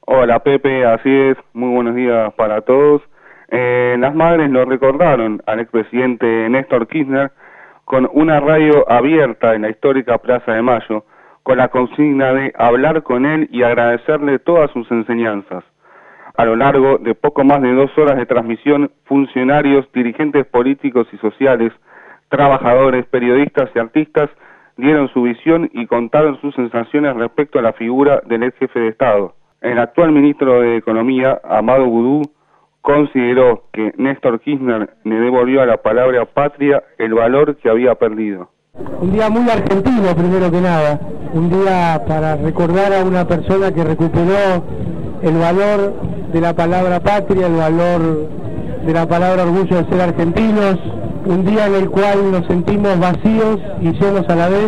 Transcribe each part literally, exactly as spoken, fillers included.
Hola Pepe, así es, muy buenos días para todos. Eh, las madres lo recordaron al expresidente Néstor Kirchner con una radio abierta en la histórica Plaza de Mayo, con la consigna de hablar con él y agradecerle todas sus enseñanzas. A lo largo de poco más de dos horas de transmisión, funcionarios, dirigentes políticos y sociales, trabajadores, periodistas y artistas dieron su visión y contaron sus sensaciones respecto a la figura del ex jefe de Estado. El actual ministro de Economía, Amado Boudou, consideró que Néstor Kirchner le devolvió a la palabra patria el valor que había perdido. Un día muy argentino, primero que nada, un día para recordar a una persona que recuperó el valor de la palabra patria, el valor de la palabra orgullo de ser argentinos, un día en el cual nos sentimos vacíos y llenos a la vez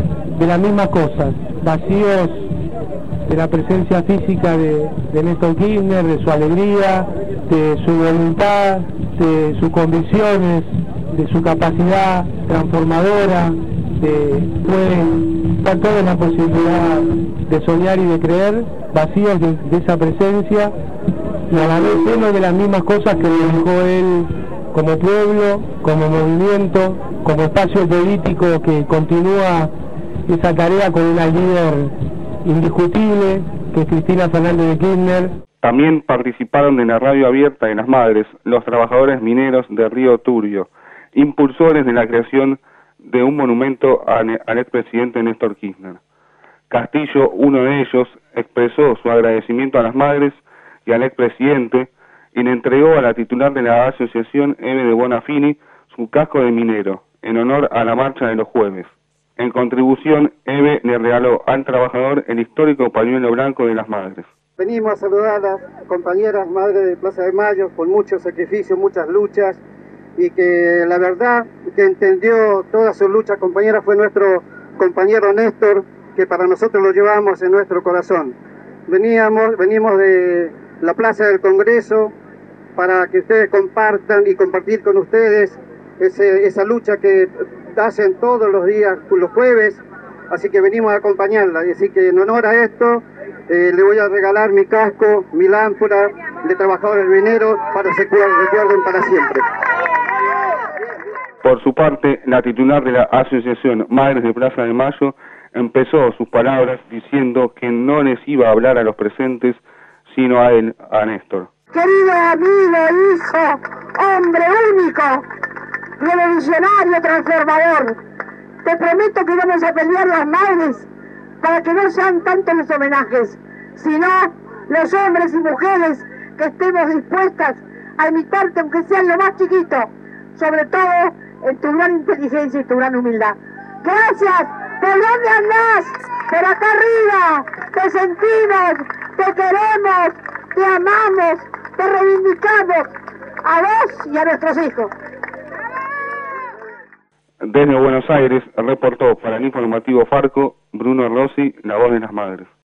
de las mismas cosas, vacíos de la presencia física de, de Néstor Kirchner, de su alegría, de su voluntad, de sus convicciones, de su capacidad transformadora, de puede dar toda la posibilidad de soñar y de creer, vacíos de, de esa presencia, y a la vez llenos de las mismas cosas que le dejó él como pueblo, como movimiento, como espacio político que continúa esa tarea con una líder indiscutible, que es Cristina Fernández de Kirchner. También participaron en la radio abierta de las madres los trabajadores mineros de Río Turbio, impulsores de la creación de un monumento al expresidente Néstor Kirchner. Castillo, uno de ellos, expresó su agradecimiento a las madres y al expresidente y le entregó a la titular de la asociación, Eve de Bonafini, su casco de minero, en honor a la marcha de los jueves. En contribución, Eve le regaló al trabajador el histórico pañuelo blanco de las madres. Venimos a saludar a las compañeras madres de Plaza de Mayo con mucho sacrificio, muchas luchas, y que la verdad que entendió todas sus luchas, compañeras, fue nuestro compañero Néstor, que para nosotros lo llevamos en nuestro corazón. Veníamos, venimos de la Plaza del Congreso para que ustedes compartan y compartir con ustedes ese, esa lucha que hacen todos los días, los jueves, así que venimos a acompañarla, y así que en honor a esto eh, le voy a regalar mi casco, mi lámpara de trabajadores mineros para que se recuerden para siempre. Por su parte, la titular de la asociación Madres de Plaza de Mayo empezó sus palabras diciendo que no les iba a hablar a los presentes, sino a él, a Néstor. Querido amigo, hijo, hombre único, revolucionario, transformador, te prometo que vamos a pelear las madres para que no sean tantos los homenajes, sino los hombres y mujeres que estemos dispuestas a imitarte, aunque sea en lo más chiquito, sobre todo en tu gran inteligencia y tu gran humildad. Gracias. ¿Por dónde andás? Por acá arriba. Te sentimos, te queremos, te amamos, te reivindicamos a vos y a nuestros hijos. Desde Buenos Aires reportó para el informativo Farco Bruno Rossi, la voz de las madres.